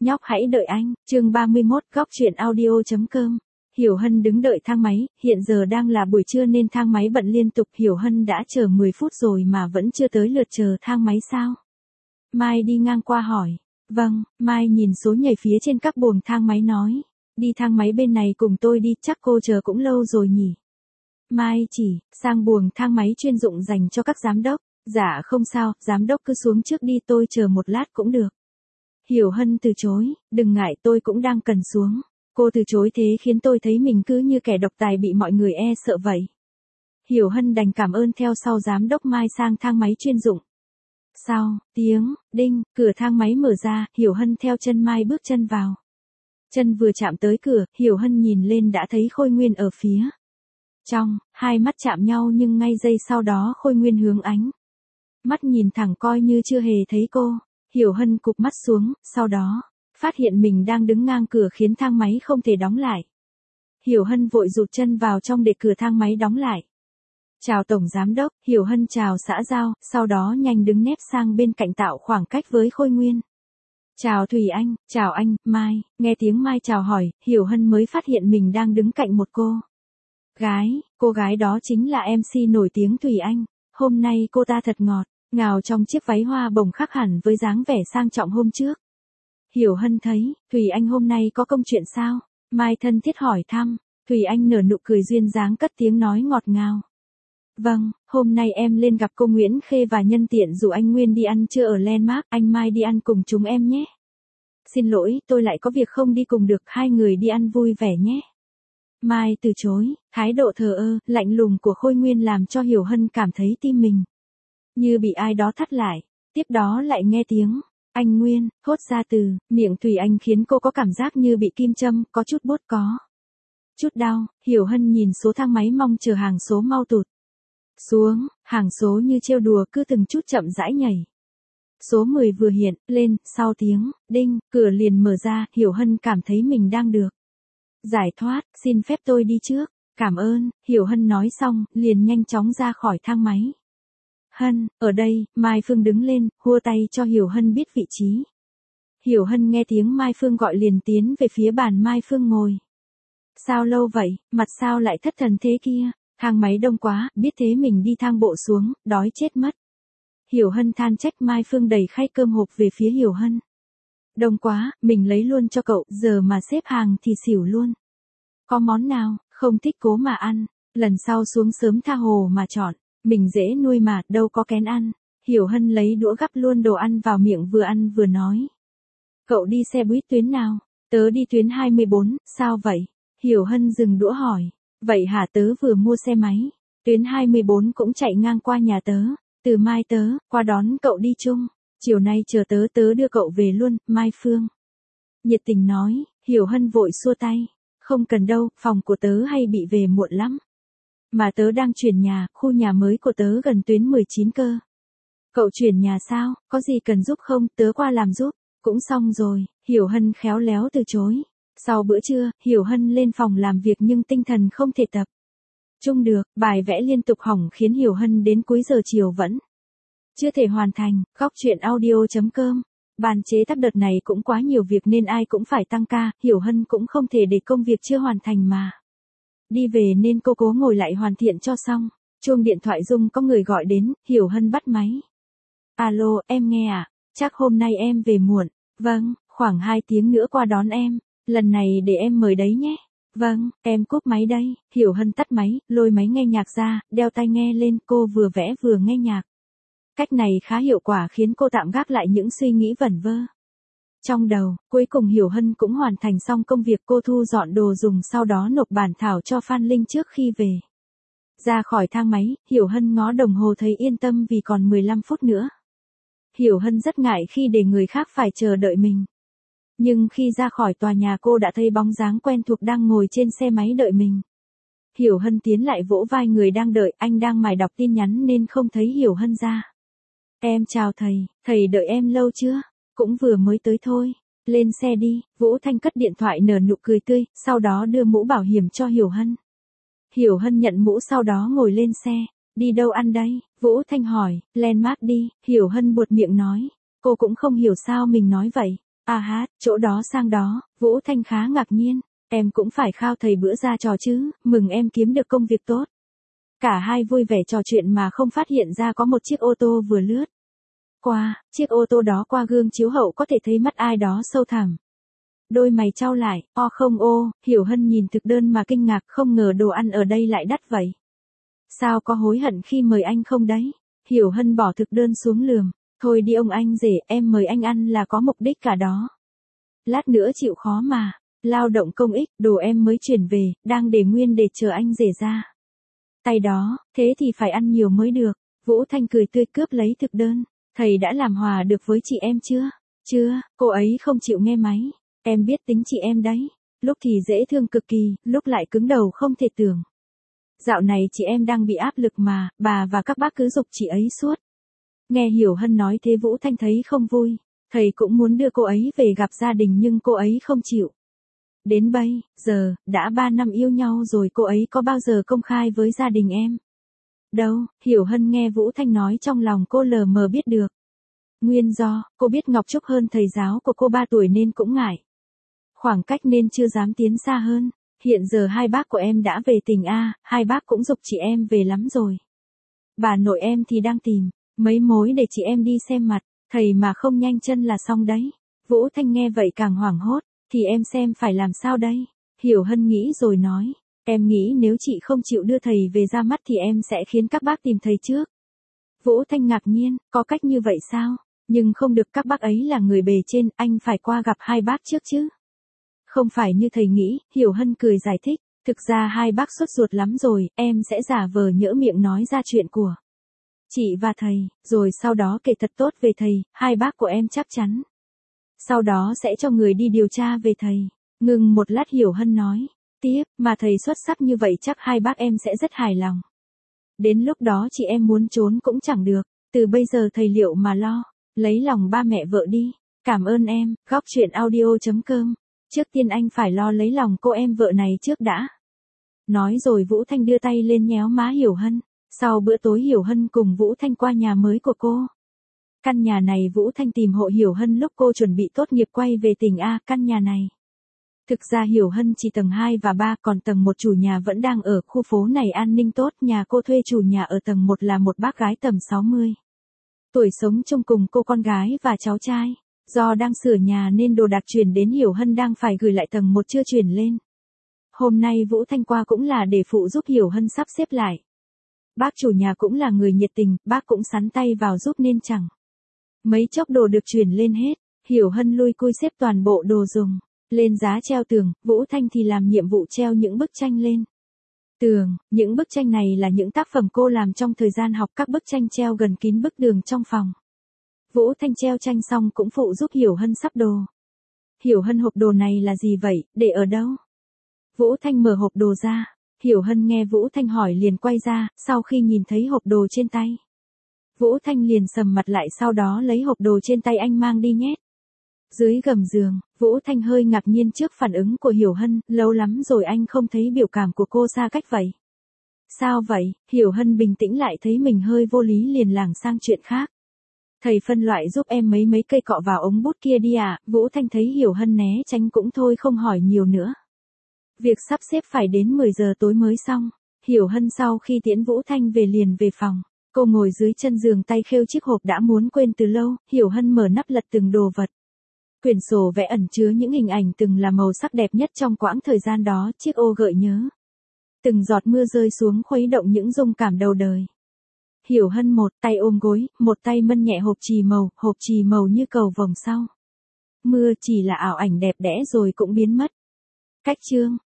nhóc hãy đợi anh, chương 31, góc chuyện audio.com. Hiểu Hân đứng đợi thang máy, hiện giờ đang là buổi trưa nên thang máy bận liên tục. Hiểu Hân đã chờ 10 phút rồi mà vẫn chưa tới lượt chờ thang máy sao? Mai đi ngang qua hỏi. Vâng, Mai nhìn số nhảy phía trên các buồng thang máy nói. Đi thang máy bên này cùng tôi đi, chắc cô chờ cũng lâu rồi nhỉ? Mai chỉ sang buồng thang máy chuyên dụng dành cho các giám đốc. Dạ không sao, giám đốc cứ xuống trước đi, tôi chờ một lát cũng được. Hiểu Hân từ chối, đừng ngại, tôi cũng đang cần xuống. Cô từ chối thế khiến tôi thấy mình cứ như kẻ độc tài bị mọi người e sợ vậy. Hiểu Hân đành cảm ơn theo sau giám đốc Mai sang thang máy chuyên dụng. Sau tiếng đinh, cửa thang máy mở ra, Hiểu Hân theo chân Mai bước chân vào. Chân vừa chạm tới cửa, Hiểu Hân nhìn lên đã thấy Khôi Nguyên ở phía trong, hai mắt chạm nhau nhưng ngay giây sau đó Khôi Nguyên hướng ánh mắt nhìn thẳng coi như chưa hề thấy cô. Hiểu Hân cụp mắt xuống, sau đó phát hiện mình đang đứng ngang cửa khiến thang máy không thể đóng lại. Hiểu Hân vội rụt chân vào trong để cửa thang máy đóng lại. Chào Tổng Giám Đốc, Hiểu Hân chào xã giao, sau đó nhanh đứng nép sang bên cạnh tạo khoảng cách với Khôi Nguyên. Chào Thùy Anh, chào anh, Mai, nghe tiếng Mai chào hỏi, Hiểu Hân mới phát hiện mình đang đứng cạnh một cô gái đó chính là MC nổi tiếng Thùy Anh. Hôm nay cô ta thật ngọt ngào trong chiếc váy hoa bồng khác hẳn với dáng vẻ sang trọng hôm trước. Hiểu Hân thấy, Thùy Anh hôm nay có công chuyện sao? Mai thân thiết hỏi thăm, Thùy Anh nở nụ cười duyên dáng cất tiếng nói ngọt ngào. Vâng, hôm nay em lên gặp cô Nguyễn Khê và nhân tiện rủ anh Nguyên đi ăn trưa ở Landmark, anh Mai đi ăn cùng chúng em nhé. Xin lỗi, tôi lại có việc không đi cùng được, hai người đi ăn vui vẻ nhé. Mai từ chối, thái độ thờ ơ, lạnh lùng của Khôi Nguyên làm cho Hiểu Hân cảm thấy tim mình như bị ai đó thắt lại. Tiếp đó lại nghe tiếng anh Nguyên thốt ra từ miệng Thùy Anh khiến cô có cảm giác như bị kim châm, có chút buốt, có chút đau. Hiểu Hân nhìn số thang máy mong chờ hàng số mau tụt xuống, hàng số như trêu đùa cứ từng chút chậm rãi nhảy. Số 10 vừa hiện lên, sau tiếng đinh, cửa liền mở ra, Hiểu Hân cảm thấy mình đang được giải thoát. Xin phép tôi đi trước. Cảm ơn, Hiểu Hân nói xong, liền nhanh chóng ra khỏi thang máy. Hân, ở đây, Mai Phương đứng lên, hua tay cho Hiểu Hân biết vị trí. Hiểu Hân nghe tiếng Mai Phương gọi liền tiến về phía bàn Mai Phương ngồi. Sao lâu vậy, mặt sao lại thất thần thế kia? Thang máy đông quá, biết thế mình đi thang bộ xuống, đói chết mất. Hiểu Hân than trách. Mai Phương đẩy khay cơm hộp về phía Hiểu Hân. Đông quá, mình lấy luôn cho cậu, giờ mà xếp hàng thì xỉu luôn. Có món nào, không thích cố mà ăn, lần sau xuống sớm tha hồ mà chọn, mình dễ nuôi mà, đâu có kén ăn. Hiểu Hân lấy đũa gắp luôn đồ ăn vào miệng vừa ăn vừa nói. Cậu đi xe buýt tuyến nào? Tớ đi tuyến 24, sao vậy? Hiểu Hân dừng đũa hỏi. Vậy hả, tớ vừa mua xe máy. Tuyến 24 cũng chạy ngang qua nhà tớ. Từ mai tớ qua đón cậu đi chung. Chiều nay chờ tớ đưa cậu về luôn, Mai Phương nhiệt tình nói. Hiểu Hân vội xua tay. Không cần đâu, phòng của tớ hay bị về muộn lắm. Mà tớ đang chuyển nhà, khu nhà mới của tớ gần tuyến 19 cơ. Cậu chuyển nhà sao, có gì cần giúp không, tớ qua làm giúp. Cũng xong rồi, Hiểu Hân khéo léo từ chối. Sau bữa trưa, Hiểu Hân lên phòng làm việc nhưng tinh thần không thể tập trung được, bài vẽ liên tục hỏng khiến Hiểu Hân đến cuối giờ chiều vẫn chưa thể hoàn thành. Góc chuyện audio.com. Ban chế tác đợt này cũng quá nhiều việc nên ai cũng phải tăng ca, Hiểu Hân cũng không thể để công việc chưa hoàn thành mà đi về nên cô cố ngồi lại hoàn thiện cho xong. Chuông điện thoại rung, có người gọi đến, Hiểu Hân bắt máy. Alo, em nghe à? Chắc hôm nay em về muộn. Vâng, khoảng 2 tiếng nữa qua đón em. Lần này để em mời đấy nhé. Vâng, em cúp máy đây. Hiểu Hân tắt máy, lôi máy nghe nhạc ra, đeo tai nghe lên, cô vừa vẽ vừa nghe nhạc. Cách này khá hiệu quả khiến cô tạm gác lại những suy nghĩ vẩn vơ trong đầu. Cuối cùng Hiểu Hân cũng hoàn thành xong công việc, cô thu dọn đồ dùng sau đó nộp bản thảo cho Phan Linh trước khi về. Ra khỏi thang máy, Hiểu Hân ngó đồng hồ thấy yên tâm vì còn 15 phút nữa. Hiểu Hân rất ngại khi để người khác phải chờ đợi mình. Nhưng khi ra khỏi tòa nhà cô đã thấy bóng dáng quen thuộc đang ngồi trên xe máy đợi mình. Hiểu Hân tiến lại vỗ vai người đang đợi, anh đang mải đọc tin nhắn nên không thấy Hiểu Hân ra. Em chào thầy đợi em lâu chưa? Cũng vừa mới tới thôi. Lên xe đi. Vũ Thanh cất điện thoại nở nụ cười tươi, sau đó đưa mũ bảo hiểm cho Hiểu Hân. Hiểu Hân nhận mũ sau đó ngồi lên xe. Đi đâu ăn đây? Vũ Thanh hỏi. Landmark đi, Hiểu Hân buột miệng nói. Cô cũng không hiểu sao mình nói vậy. À hát, chỗ đó sang đó, Vũ Thanh khá ngạc nhiên. Em cũng phải khao thầy bữa ra trò chứ, mừng em kiếm được công việc tốt. Cả hai vui vẻ trò chuyện mà không phát hiện ra có một chiếc ô tô vừa lướt qua, chiếc ô tô đó qua gương chiếu hậu có thể thấy mắt ai đó sâu thẳm. Đôi mày chau lại, không Hiểu Hân nhìn thực đơn mà kinh ngạc, không ngờ đồ ăn ở đây lại đắt vậy. Sao có hối hận khi mời anh không đấy? Hiểu Hân bỏ thực đơn xuống lườm, thôi đi ông anh rể, em mời anh ăn là có mục đích cả đó. Lát nữa chịu khó mà, lao động công ích, đồ em mới chuyển về, đang để nguyên để chờ anh rể ra. Tay đó, thế thì phải ăn nhiều mới được. Vũ Thanh cười tươi cướp lấy thực đơn. Thầy đã làm hòa được với chị em chưa? Chưa, cô ấy không chịu nghe máy. Em biết tính chị em đấy. Lúc thì dễ thương cực kỳ, lúc lại cứng đầu không thể tưởng. Dạo này chị em đang bị áp lực mà, bà và các bác cứ giục chị ấy suốt. Nghe Hiểu Hân nói thế Vũ Thanh thấy không vui. Thầy cũng muốn đưa cô ấy về gặp gia đình nhưng cô ấy không chịu. Đến bây giờ, đã 3 năm yêu nhau rồi cô ấy có bao giờ công khai với gia đình em? Đâu, Hiểu Hân nghe Vũ Thanh nói trong lòng cô lờ mờ biết được. Nguyên do, cô biết Ngọc Trúc hơn thầy giáo của cô 3 tuổi nên cũng ngại. Khoảng cách nên chưa dám tiến xa hơn. Hiện giờ hai bác của em đã về tỉnh A, hai bác cũng giục chị em về lắm rồi. Bà nội em thì đang tìm mấy mối để chị em đi xem mặt, thầy mà không nhanh chân là xong đấy. Vũ Thanh nghe vậy càng hoảng hốt, thì em xem phải làm sao đây? Hiểu Hân nghĩ rồi nói, em nghĩ nếu chị không chịu đưa thầy về ra mắt thì em sẽ khiến các bác tìm thầy trước. Vũ Thanh ngạc nhiên, có cách như vậy sao? Nhưng không được, các bác ấy là người bề trên, anh phải qua gặp hai bác trước chứ. Không phải như thầy nghĩ, Hiểu Hân cười giải thích, thực ra hai bác sốt ruột lắm rồi, em sẽ giả vờ nhỡ miệng nói ra chuyện của chị và thầy, rồi sau đó kể thật tốt về thầy, hai bác của em chắc chắn. Sau đó sẽ cho người đi điều tra về thầy. Ngừng một lát Hiểu Hân nói, tiếp, mà thầy xuất sắc như vậy chắc hai bác em sẽ rất hài lòng. Đến lúc đó chị em muốn trốn cũng chẳng được, từ bây giờ thầy liệu mà lo, lấy lòng ba mẹ vợ đi. Cảm ơn em, góc chuyện audio.com. Trước tiên anh phải lo lấy lòng cô em vợ này trước đã. Nói rồi Vũ Thanh đưa tay lên nhéo má Hiểu Hân. Sau bữa tối Hiểu Hân cùng Vũ Thanh qua nhà mới của cô. Căn nhà này Vũ Thanh tìm hộ Hiểu Hân lúc cô chuẩn bị tốt nghiệp quay về tỉnh A. Căn nhà này, thực ra Hiểu Hân chỉ tầng 2 và 3, còn tầng 1 chủ nhà vẫn đang ở. Khu phố này an ninh tốt. Nhà cô thuê chủ nhà ở tầng 1 là một bác gái tầm 60 tuổi sống chung cùng cô con gái và cháu trai. Do đang sửa nhà nên đồ đạc chuyển đến Hiểu Hân đang phải gửi lại tầng 1 chưa chuyển lên. Hôm nay Vũ Thanh qua cũng là để phụ giúp Hiểu Hân sắp xếp lại. Bác chủ nhà cũng là người nhiệt tình, bác cũng sắn tay vào giúp nên chẳng mấy chốc đồ được chuyển lên hết. Hiểu Hân lui cui xếp toàn bộ đồ dùng lên giá treo tường, Vũ Thanh thì làm nhiệm vụ treo những bức tranh lên tường. Những bức tranh này là những tác phẩm cô làm trong thời gian học, các bức tranh treo gần kín bức tường trong phòng. Vũ Thanh treo tranh xong cũng phụ giúp Hiểu Hân sắp đồ. Hiểu Hân, hộp đồ này là gì vậy, để ở đâu? Vũ Thanh mở hộp đồ ra. Hiểu Hân nghe Vũ Thanh hỏi liền quay ra, sau khi nhìn thấy hộp đồ trên tay. Vũ Thanh liền sầm mặt lại, sau đó lấy hộp đồ trên tay anh mang đi nhét dưới gầm giường. Vũ Thanh hơi ngạc nhiên trước phản ứng của Hiểu Hân, lâu lắm rồi anh không thấy biểu cảm của cô xa cách vậy. Sao vậy? Hiểu Hân bình tĩnh lại thấy mình hơi vô lý liền lảng sang chuyện khác. Thầy phân loại giúp em mấy cây cọ vào ống bút kia đi ạ. Vũ Thanh thấy Hiểu Hân né tránh cũng thôi không hỏi nhiều nữa. Việc sắp xếp phải đến 10 giờ tối mới xong. Hiểu Hân sau khi tiễn Vũ Thanh về liền về phòng. Cô ngồi dưới chân giường tay khêu chiếc hộp đã muốn quên từ lâu. Hiểu Hân mở nắp lật từng đồ vật. Quyển sổ vẽ ẩn chứa những hình ảnh từng là màu sắc đẹp nhất trong quãng thời gian đó. Chiếc ô gợi nhớ. Từng giọt mưa rơi xuống khuấy động những dung cảm đầu đời. Hiểu Hân một tay ôm gối, một tay mân nhẹ hộp chì màu như cầu vồng sau. Mưa chỉ là ảo ảnh đẹp đẽ rồi cũng biến mất. Cách chương